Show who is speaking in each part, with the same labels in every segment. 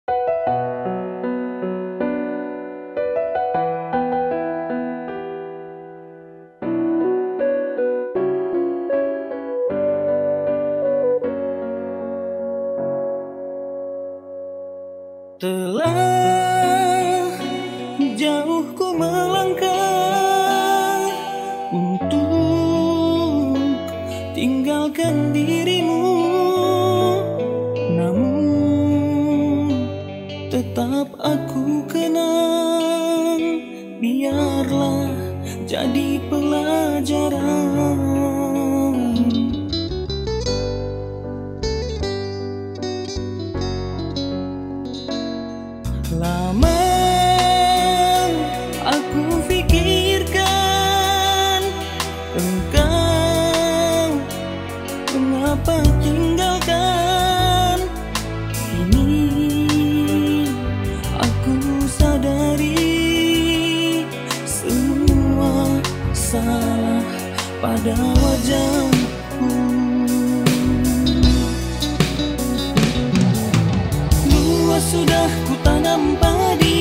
Speaker 1: Telah jauh ku melangkah untuk tinggalkan dirimu, namun tetap aku kenang. Biarlah jadi pelajaran. Lama aku pikirkan engkau, mengapa tinggalkan. Kini aku sadari semua salah pada wajahku. Luas sudah ku tanam padi,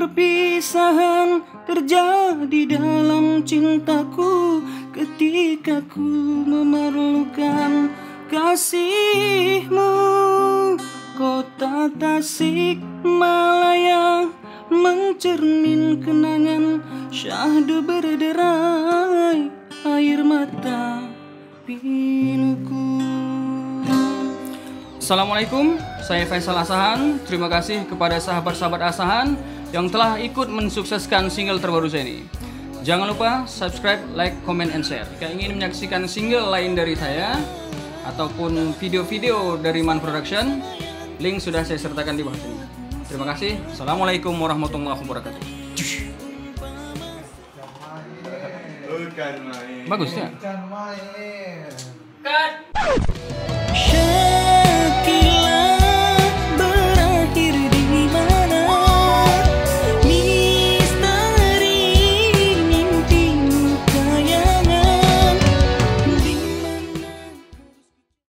Speaker 1: perpisahan terjadi dalam cintaku ketika ku memerlukan kasihmu. Kota Tasikmalaya mencermin kenangan, syahdu berderai air mata piluku. Assalamualaikum, saya Faisal Asahan. Terima kasih kepada sahabat-sahabat Asahan yang telah ikut mensukseskan single terbaru saya ini. Jangan lupa subscribe, like, comment, and share. Jika ingin menyaksikan single lain dari saya ataupun video-video dari Man Production, link sudah saya sertakan di bawah sini. Terima kasih. Assalamualaikum warahmatullahi wabarakatuh. Bagus ya? Cut.